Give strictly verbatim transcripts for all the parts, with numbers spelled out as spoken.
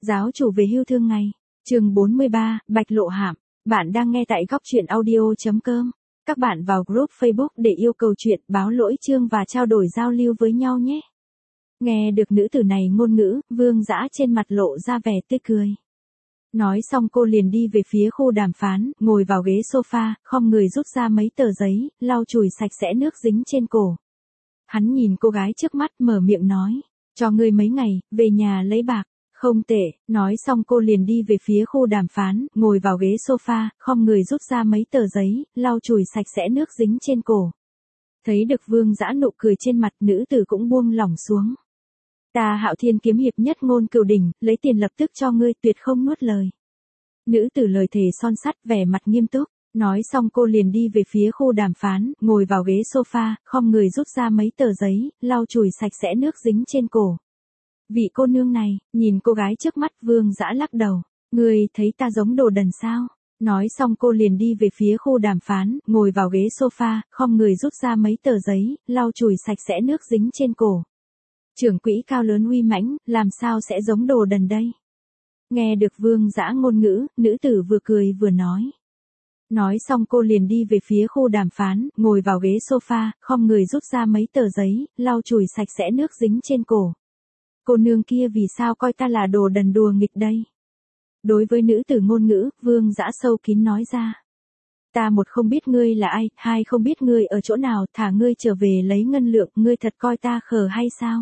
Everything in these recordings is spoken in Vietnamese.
Giáo chủ về hưu thương ngày. Chương bốn mươi ba, Bạch Lộ Hạm. Bạn đang nghe tại góc truyện audio chấm com. Các bạn vào group Facebook để yêu cầu chuyện, báo lỗi chương và trao đổi giao lưu với nhau nhé. Nghe được nữ tử này ngôn ngữ, Vương Dã trên mặt lộ ra vẻ tươi cười. Nói xong cô liền đi về phía khu đàm phán, ngồi vào ghế sofa, khom người rút ra mấy tờ giấy, lau chùi sạch sẽ nước dính trên cổ. Hắn nhìn cô gái trước mắt mở miệng nói, cho ngươi mấy ngày, về nhà lấy bạc. Không tệ, nói xong cô liền đi về phía khu đàm phán, ngồi vào ghế sofa, khom người rút ra mấy tờ giấy, lau chùi sạch sẽ nước dính trên cổ. Thấy được Vương Dã nụ cười trên mặt, nữ tử cũng buông lỏng xuống. Ta Hạo Thiên kiếm hiệp nhất ngôn cửu đỉnh, lấy tiền lập tức cho ngươi, tuyệt không nuốt lời. Nữ tử lời thề son sắt, vẻ mặt nghiêm túc. Nói xong cô liền đi về phía khu đàm phán, ngồi vào ghế sofa, khom người rút ra mấy tờ giấy, lau chùi sạch sẽ nước dính trên cổ. Vị cô nương này, nhìn cô gái trước mắt, Vương Dã lắc đầu. Ngươi thấy ta giống đồ đần sao? Nói xong cô liền đi về phía khu đàm phán, ngồi vào ghế sofa, khom người rút ra mấy tờ giấy, lau chùi sạch sẽ nước dính trên cổ. Trưởng quỹ cao lớn uy mãnh, làm sao sẽ giống đồ đần đây? Nghe được Vương Dã ngôn ngữ, nữ tử vừa cười vừa nói. Nói xong cô liền đi về phía khu đàm phán, ngồi vào ghế sofa, khom người rút ra mấy tờ giấy, lau chùi sạch sẽ nước dính trên cổ. Cô nương kia vì sao coi ta là đồ đần đùa nghịch đây? Đối với nữ tử ngôn ngữ, Vương Dã sâu kín nói ra. Ta một không biết ngươi là ai, hai không biết ngươi ở chỗ nào, thả ngươi trở về lấy ngân lượng, ngươi thật coi ta khờ hay sao?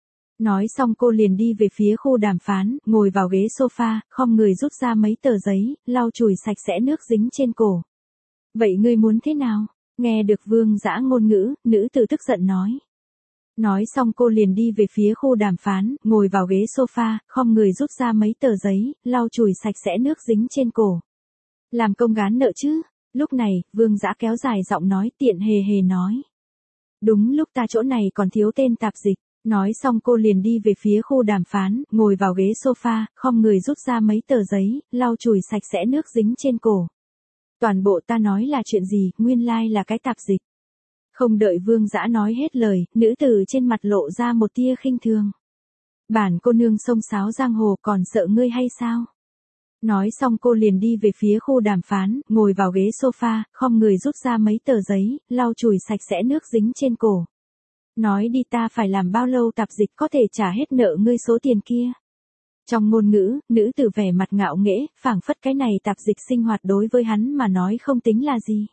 Nói xong cô liền đi về phía khu đàm phán, ngồi vào ghế sofa, khom người rút ra mấy tờ giấy, lau chùi sạch sẽ nước dính trên cổ. Vậy ngươi muốn thế nào? Nghe được Vương Dã ngôn ngữ, nữ tử tức giận nói. Nói xong cô liền đi về phía khu đàm phán, ngồi vào ghế sofa, khom người rút ra mấy tờ giấy, lau chùi sạch sẽ nước dính trên cổ. Làm công gán nợ chứ? Lúc này, Vương Dã kéo dài giọng nói, tiện hề hề nói. Đúng lúc ta chỗ này còn thiếu tên tạp dịch. Nói xong cô liền đi về phía khu đàm phán, ngồi vào ghế sofa, khom người rút ra mấy tờ giấy, lau chùi sạch sẽ nước dính trên cổ. Toàn bộ ta nói là chuyện gì, nguyên lai là cái tạp dịch. Không đợi Vương Dã nói hết lời, nữ tử trên mặt lộ ra một tia khinh thường. Bản cô nương xông xáo giang hồ còn sợ ngươi hay sao? Nói xong cô liền đi về phía khu đàm phán, ngồi vào ghế sofa, khom người rút ra mấy tờ giấy, lau chùi sạch sẽ nước dính trên cổ. Nói đi ta phải làm bao lâu tạp dịch có thể trả hết nợ ngươi số tiền kia. Trong ngôn ngữ, nữ tử vẻ mặt ngạo nghễ, phảng phất cái này tạp dịch sinh hoạt đối với hắn mà nói không tính là gì.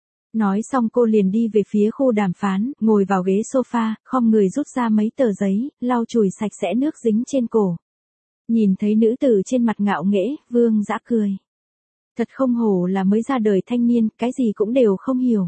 Nói xong cô liền đi về phía khu đàm phán, ngồi vào ghế sofa, khom người rút ra mấy tờ giấy, lau chùi sạch sẽ nước dính trên cổ. Nhìn thấy nữ tử trên mặt ngạo nghễ, Vương Dã cười. Thật không hổ là mới ra đời thanh niên, cái gì cũng đều không hiểu.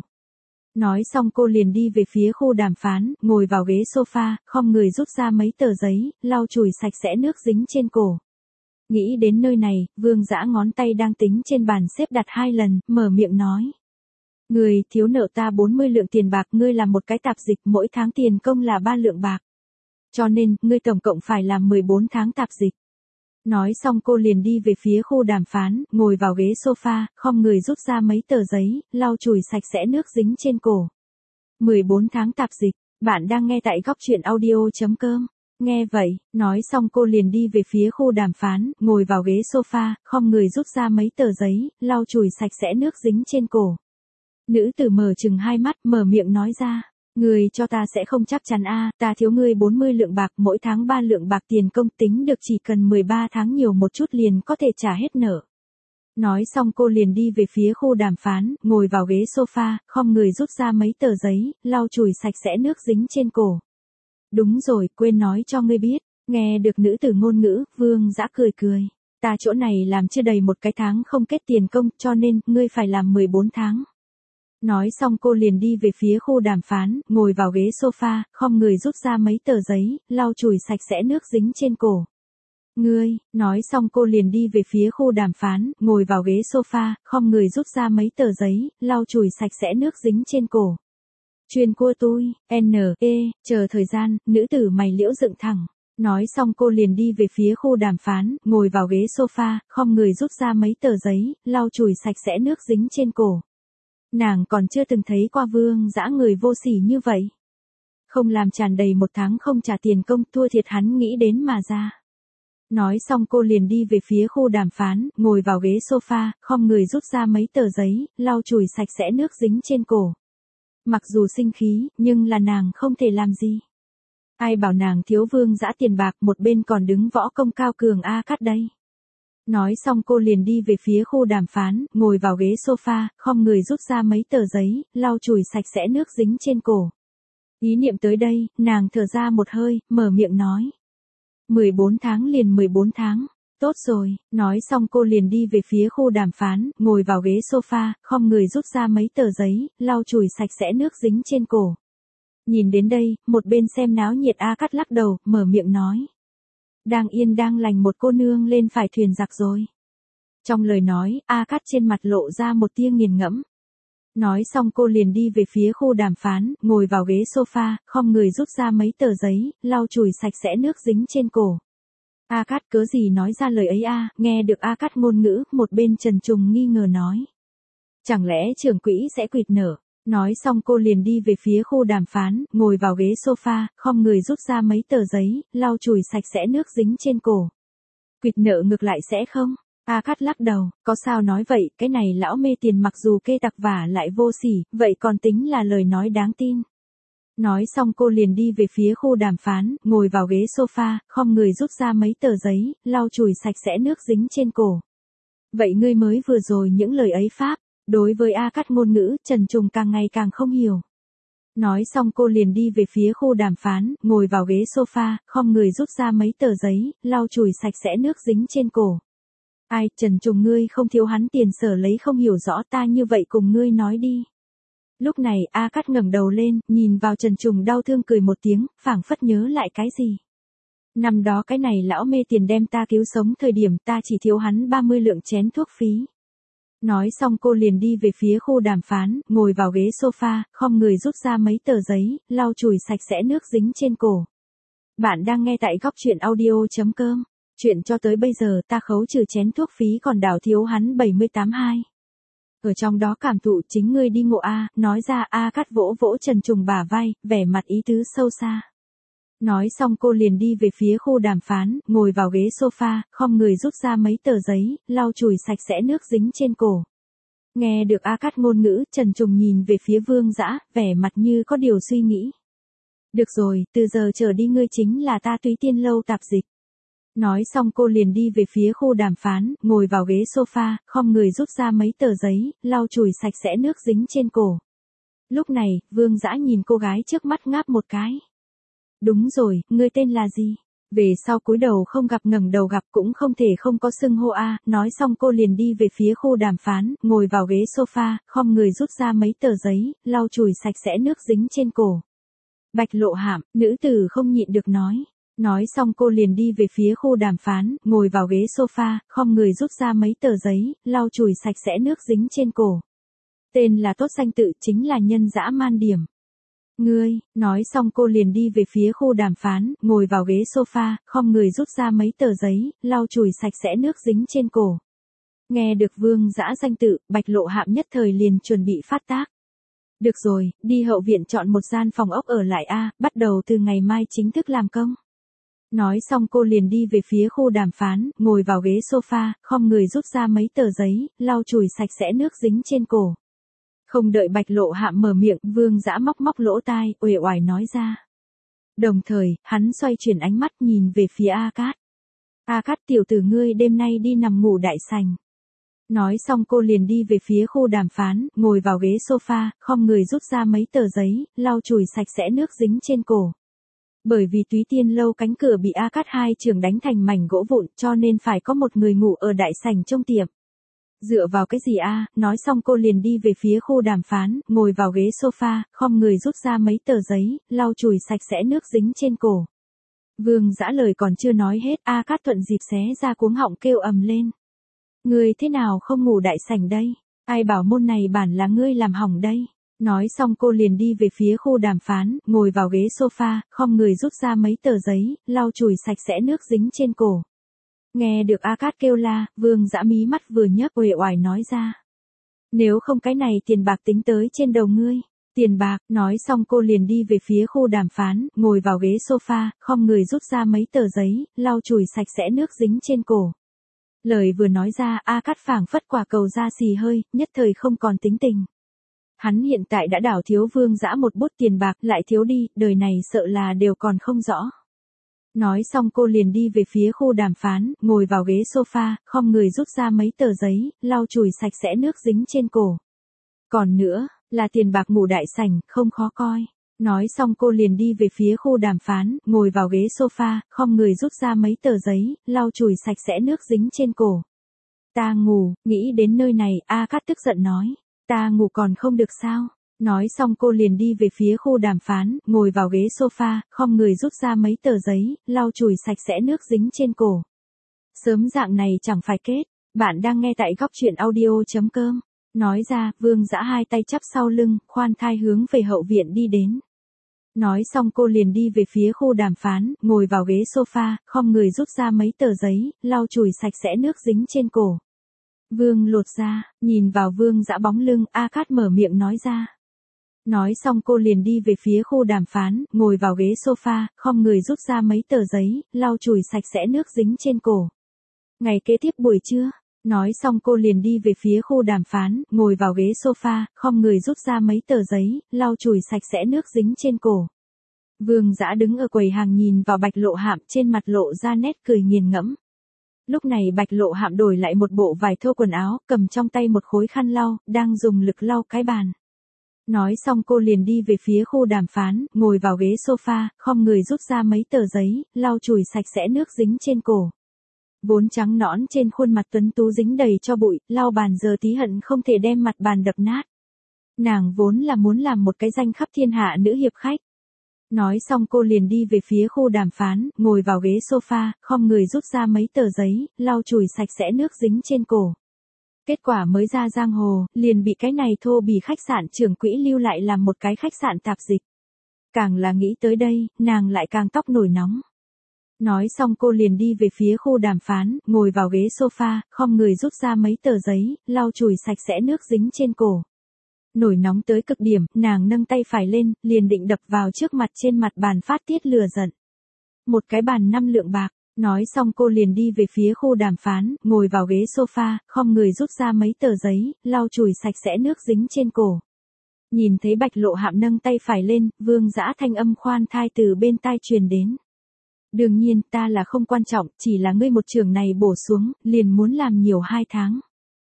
Nói xong cô liền đi về phía khu đàm phán, ngồi vào ghế sofa, khom người rút ra mấy tờ giấy, lau chùi sạch sẽ nước dính trên cổ. Nghĩ đến nơi này, Vương Dã ngón tay đang tính trên bàn xếp đặt hai lần, mở miệng nói. Người thiếu nợ ta bốn mươi lượng tiền bạc, ngươi làm một cái tạp dịch, mỗi tháng tiền công là ba lượng bạc. Cho nên, ngươi tổng cộng phải làm mười bốn tháng tạp dịch. Nói xong cô liền đi về phía khu đàm phán, ngồi vào ghế sofa, khom người rút ra mấy tờ giấy, lau chùi sạch sẽ nước dính trên cổ. mười bốn tháng tạp dịch, bạn đang nghe tại góc truyện audio chấm com. Nghe vậy, nói xong cô liền đi về phía khu đàm phán, ngồi vào ghế sofa, khom người rút ra mấy tờ giấy, lau chùi sạch sẽ nước dính trên cổ. Nữ tử mở chừng hai mắt, mở miệng nói ra. Người cho ta sẽ không chắc chắn a, ta thiếu ngươi bốn mươi lượng bạc, mỗi tháng ba lượng bạc tiền công, tính được chỉ cần mười ba tháng nhiều một chút liền có thể trả hết nợ. Nói xong cô liền đi về phía khu đàm phán, ngồi vào ghế sofa, khom người rút ra mấy tờ giấy, lau chùi sạch sẽ nước dính trên cổ. Đúng rồi, quên nói cho ngươi biết, nghe được nữ tử ngôn ngữ, Vương Dã cười cười. Ta chỗ này làm chưa đầy một cái tháng không kết tiền công, cho nên, ngươi phải làm mười bốn tháng. Nói xong cô liền đi về phía khu đàm phán, ngồi vào ghế sofa, khom người rút ra mấy tờ giấy, lau chùi sạch sẽ nước dính trên cổ. Ngươi, nói xong cô liền đi về phía khu đàm phán, ngồi vào ghế sofa, khom người rút ra mấy tờ giấy, lau chùi sạch sẽ nước dính trên cổ. Chuyên cua tôi, N, E, chờ thời gian, nữ tử mày liễu dựng thẳng. Nói xong cô liền đi về phía khu đàm phán, ngồi vào ghế sofa, khom người rút ra mấy tờ giấy, lau chùi sạch sẽ nước dính trên cổ. Nàng còn chưa từng thấy qua Vương Dã người vô sỉ như vậy. Không làm tràn đầy một tháng không trả tiền công, thua thiệt hắn nghĩ đến mà ra. Nói xong cô liền đi về phía khu đàm phán, ngồi vào ghế sofa, không người rút ra mấy tờ giấy, lau chùi sạch sẽ nước dính trên cổ. Mặc dù sinh khí, nhưng là nàng không thể làm gì. Ai bảo nàng thiếu Vương Dã tiền bạc, một bên còn đứng võ công cao cường A Cát đây. Nói xong cô liền đi về phía khu đàm phán, ngồi vào ghế sofa, không người rút ra mấy tờ giấy, lau chùi sạch sẽ nước dính trên cổ. Ý niệm tới đây, nàng thở ra một hơi, mở miệng nói. mười bốn tháng liền mười bốn tháng. Tốt rồi, nói xong cô liền đi về phía khu đàm phán, ngồi vào ghế sofa, không người rút ra mấy tờ giấy, lau chùi sạch sẽ nước dính trên cổ. Nhìn đến đây, một bên xem náo nhiệt A Cát lắc đầu, mở miệng nói. Đang yên đang lành một cô nương lên phải thuyền giặc rồi. Trong lời nói, A Cát trên mặt lộ ra một tia nghiền ngẫm. Nói xong cô liền đi về phía khu đàm phán, ngồi vào ghế sofa, không người rút ra mấy tờ giấy, lau chùi sạch sẽ nước dính trên cổ. A Cát cớ gì nói ra lời ấy a? Nghe được A Cát ngôn ngữ, một bên Trần Trùng nghi ngờ nói. Chẳng lẽ trưởng quỹ sẽ quỵt nở? Nói xong cô liền đi về phía khu đàm phán, ngồi vào ghế sofa, không người rút ra mấy tờ giấy, lau chùi sạch sẽ nước dính trên cổ. Quỵt nợ ngược lại sẽ không? A Cát lắc đầu, có sao nói vậy, cái này lão mê tiền mặc dù kê tặc vả lại vô sỉ, vậy còn tính là lời nói đáng tin. Nói xong cô liền đi về phía khu đàm phán, ngồi vào ghế sofa, không người rút ra mấy tờ giấy, lau chùi sạch sẽ nước dính trên cổ. Vậy ngươi mới vừa rồi những lời ấy pháp, đối với A Cát ngôn ngữ, Trần Trùng càng ngày càng không hiểu. Nói xong cô liền đi về phía khu đàm phán, ngồi vào ghế sofa, không người rút ra mấy tờ giấy, lau chùi sạch sẽ nước dính trên cổ. Ai, Trần Trùng ngươi không thiếu hắn tiền sở lấy không hiểu rõ ta như vậy cùng ngươi nói đi. Lúc này A Cát ngẩng đầu lên, nhìn vào Trần Trùng đau thương cười một tiếng, phảng phất nhớ lại cái gì. Năm đó cái này lão mê tiền đem ta cứu sống thời điểm ta chỉ thiếu hắn ba mươi lượng chén thuốc phí. Nói xong cô liền đi về phía khu đàm phán, ngồi vào ghế sofa, không người rút ra mấy tờ giấy, lau chùi sạch sẽ nước dính trên cổ. Bạn đang nghe tại góc truyện audio chấm com. Chuyện cho tới bây giờ ta khấu trừ chén thuốc phí còn đảo thiếu hắn bảy mươi tám hai. Ở trong đó cảm thụ chính ngươi đi ngộ A, nói ra A Cát vỗ vỗ Trần Trùng bả vai, vẻ mặt ý tứ sâu xa. Nói xong cô liền đi về phía khu đàm phán, ngồi vào ghế sofa, không người rút ra mấy tờ giấy, lau chùi sạch sẽ nước dính trên cổ. Nghe được A Cát ngôn ngữ, Trần Trùng nhìn về phía Vương Dã, vẻ mặt như có điều suy nghĩ. Được rồi, từ giờ trở đi ngươi chính là ta Túy Tiên Lâu tạp dịch. Nói xong cô liền đi về phía khu đàm phán, ngồi vào ghế sofa, không người rút ra mấy tờ giấy, lau chùi sạch sẽ nước dính trên cổ. Lúc này, Vương Dã nhìn cô gái trước mắt ngáp một cái. Đúng rồi, ngươi tên là gì? Về sau cúi đầu không gặp ngẩng đầu gặp cũng không thể không có xưng hô a. Nói xong cô liền đi về phía khu đàm phán, ngồi vào ghế sofa, không người rút ra mấy tờ giấy, lau chùi sạch sẽ nước dính trên cổ. Bạch Lộ Hạm, nữ tử không nhịn được nói. Nói xong cô liền đi về phía khu đàm phán, ngồi vào ghế sofa, không người rút ra mấy tờ giấy, lau chùi sạch sẽ nước dính trên cổ. Tên là tốt danh tự chính là nhân dã man điểm. Ngươi, nói xong cô liền đi về phía khu đàm phán, ngồi vào ghế sofa, không người rút ra mấy tờ giấy, lau chùi sạch sẽ nước dính trên cổ. Nghe được Vương Dã danh tự, Bạch Lộ Hạm nhất thời liền chuẩn bị phát tác. Được rồi, đi hậu viện chọn một gian phòng ốc ở lại a, bắt đầu từ ngày mai chính thức làm công. Nói xong cô liền đi về phía khu đàm phán, ngồi vào ghế sofa, không người rút ra mấy tờ giấy, lau chùi sạch sẽ nước dính trên cổ. Không đợi Bạch Lộ Hạm mở miệng, Vương Dã móc móc lỗ tai, uể oải nói ra. Đồng thời, hắn xoay chuyển ánh mắt nhìn về phía A Cát. A Cát tiểu tử ngươi đêm nay đi nằm ngủ đại sành. Nói xong cô liền đi về phía khu đàm phán, ngồi vào ghế sofa, không người rút ra mấy tờ giấy, lau chùi sạch sẽ nước dính trên cổ. Bởi vì Túy Tiên Lâu cánh cửa bị A Cát hai trưởng đánh thành mảnh gỗ vụn cho nên phải có một người ngủ ở đại sảnh trong tiệm. Dựa vào cái gì a? Nói xong cô liền đi về phía khu đàm phán, ngồi vào ghế sofa, không người rút ra mấy tờ giấy, lau chùi sạch sẽ nước dính trên cổ. Vương Dã lời còn chưa nói hết, A Cát thuận dịp xé ra cuống họng kêu ầm lên. Ngươi thế nào không ngủ đại sảnh đây? Ai bảo môn này bản là ngươi làm hỏng đây? Nói xong cô liền đi về phía khu đàm phán, ngồi vào ghế sofa, không người rút ra mấy tờ giấy, lau chùi sạch sẽ nước dính trên cổ. Nghe được A Cát kêu la, Vương Dã mí mắt vừa nhấc uể oải nói ra. Nếu không cái này tiền bạc tính tới trên đầu ngươi, Tiền bạc, nói xong cô liền đi về phía khu đàm phán, ngồi vào ghế sofa, khom người rút ra mấy tờ giấy, lau chùi sạch sẽ nước dính trên cổ. Lời vừa nói ra, A Cát phảng phất quả cầu ra xì hơi, nhất thời không còn tính tình. Hắn hiện tại đã đảo thiếu Vương Dã một bút tiền bạc, lại thiếu đi, đời này sợ là đều còn không rõ. Nói xong cô liền đi về phía khu đàm phán, ngồi vào ghế sofa, khom người rút ra mấy tờ giấy, lau chùi sạch sẽ nước dính trên cổ. Còn nữa, là tiền bạc ngủ đại sảnh, không khó coi. Nói xong cô liền đi về phía khu đàm phán, ngồi vào ghế sofa, khom người rút ra mấy tờ giấy, lau chùi sạch sẽ nước dính trên cổ. Ta ngủ, nghĩ đến nơi này, A Cát tức giận nói. Ta ngủ còn không được sao? Nói xong cô liền đi về phía khu đàm phán, ngồi vào ghế sofa, khom người rút ra mấy tờ giấy, lau chùi sạch sẽ nước dính trên cổ. Sớm dạng này chẳng phải kết. Bạn đang nghe tại góc truyện audio chấm com. Nói ra, Vương Dã hai tay chắp sau lưng, khoan thai hướng về hậu viện đi đến. Nói xong cô liền đi về phía khu đàm phán, ngồi vào ghế sofa, khom người rút ra mấy tờ giấy, lau chùi sạch sẽ nước dính trên cổ. Vương lột ra, nhìn vào Vương Dã bóng lưng, A Cát mở miệng nói ra. Nói xong cô liền đi về phía khu đàm phán, ngồi vào ghế sofa, khom người rút ra mấy tờ giấy, lau chùi sạch sẽ nước dính trên cổ. Ngày kế tiếp buổi trưa, nói xong cô liền đi về phía khu đàm phán, ngồi vào ghế sofa, khom người rút ra mấy tờ giấy, lau chùi sạch sẽ nước dính trên cổ. Vương Dã đứng ở quầy hàng nhìn vào Bạch Lộ Hạm, trên mặt lộ ra nét cười nghiền ngẫm. Lúc này Bạch Lộ Hạm đổi lại một bộ vải thô quần áo, cầm trong tay một khối khăn lau, đang dùng lực lau cái bàn. Nói xong cô liền đi về phía khu đàm phán, ngồi vào ghế sofa, khom người rút ra mấy tờ giấy, lau chùi sạch sẽ nước dính trên cổ. Vốn trắng nõn trên khuôn mặt tuấn tú dính đầy cho bụi, lau bàn giờ tí hận không thể đem mặt bàn đập nát. Nàng vốn là muốn làm một cái danh khắp thiên hạ nữ hiệp khách. Nói xong cô liền đi về phía khu đàm phán, ngồi vào ghế sofa, khom người rút ra mấy tờ giấy, lau chùi sạch sẽ nước dính trên cổ. Kết quả mới ra giang hồ, liền bị cái này thô bỉ khách sạn trưởng quỹ lưu lại làm một cái khách sạn tạp dịch. Càng là nghĩ tới đây, nàng lại càng tóc nổi nóng. Nói xong cô liền đi về phía khu đàm phán, ngồi vào ghế sofa, khom người rút ra mấy tờ giấy, lau chùi sạch sẽ nước dính trên cổ. Nổi nóng tới cực điểm, nàng nâng tay phải lên, liền định đập vào trước mặt trên mặt bàn phát tiết lừa giận. Một cái bàn năm lượng bạc. Nói xong cô liền đi về phía khu đàm phán, ngồi vào ghế sofa, khom người rút ra mấy tờ giấy, lau chùi sạch sẽ nước dính trên cổ. Nhìn thấy Bạch Lộ Hạm nâng tay phải lên, Vương Dã thanh âm khoan thai từ bên tai truyền đến. Đương nhiên, ta là không quan trọng, chỉ là ngươi một trường này bổ xuống, liền muốn làm nhiều hai tháng.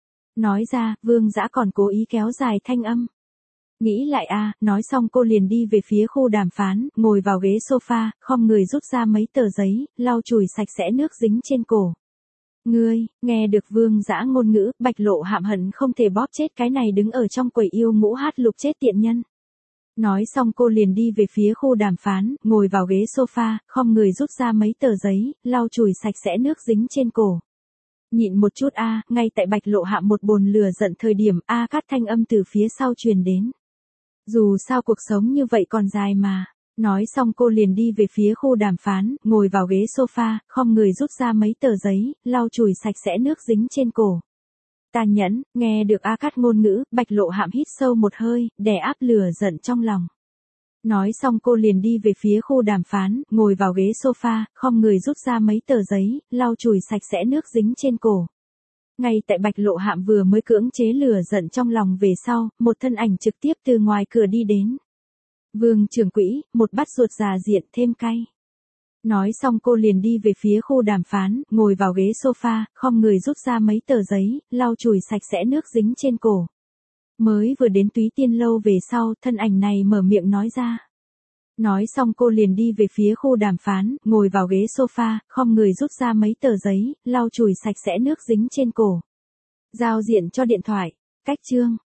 Nói ra, Vương Dã còn cố ý kéo dài thanh âm. Nghĩ lại a, à, nói xong cô liền đi về phía khu đàm phán, ngồi vào ghế sofa, khom người rút ra mấy tờ giấy, lau chùi sạch sẽ nước dính trên cổ. Ngươi, nghe được Vương Dã ngôn ngữ, Bạch Lộ Hạm hận không thể bóp chết cái này đứng ở trong quầy yêu ngũ hát lục chết tiện nhân. Nói xong cô liền đi về phía khu đàm phán, ngồi vào ghế sofa, khom người rút ra mấy tờ giấy, lau chùi sạch sẽ nước dính trên cổ. Nhịn một chút a, à, ngay tại Bạch Lộ Hạm một bồn lửa giận thời điểm A Cát thanh âm từ phía sau truyền đến. Dù sao cuộc sống như vậy còn dài mà. Nói xong cô liền đi về phía khu đàm phán, ngồi vào ghế sofa, khom người rút ra mấy tờ giấy, lau chùi sạch sẽ nước dính trên cổ. Tàn nhẫn, nghe được A Cát ngôn ngữ, Bạch Lộ Hạm hít sâu một hơi, đè áp lửa giận trong lòng. Nói xong cô liền đi về phía khu đàm phán, ngồi vào ghế sofa, khom người rút ra mấy tờ giấy, lau chùi sạch sẽ nước dính trên cổ. Ngay tại Bạch Lộ Hạm vừa mới cưỡng chế lửa giận trong lòng về sau, một thân ảnh trực tiếp từ ngoài cửa đi đến. Vương trưởng quỹ, một bát ruột già diện thêm cay. Nói xong cô liền đi về phía khu đàm phán, ngồi vào ghế sofa, khom người rút ra mấy tờ giấy, lau chùi sạch sẽ nước dính trên cổ. Mới vừa đến Túy Tiên lâu về sau, thân ảnh này mở miệng nói ra. Nói xong cô liền đi về phía khu đàm phán, ngồi vào ghế sofa, khom người rút ra mấy tờ giấy, lau chùi sạch sẽ nước dính trên cổ. Giao diện cho điện thoại. Cách chương.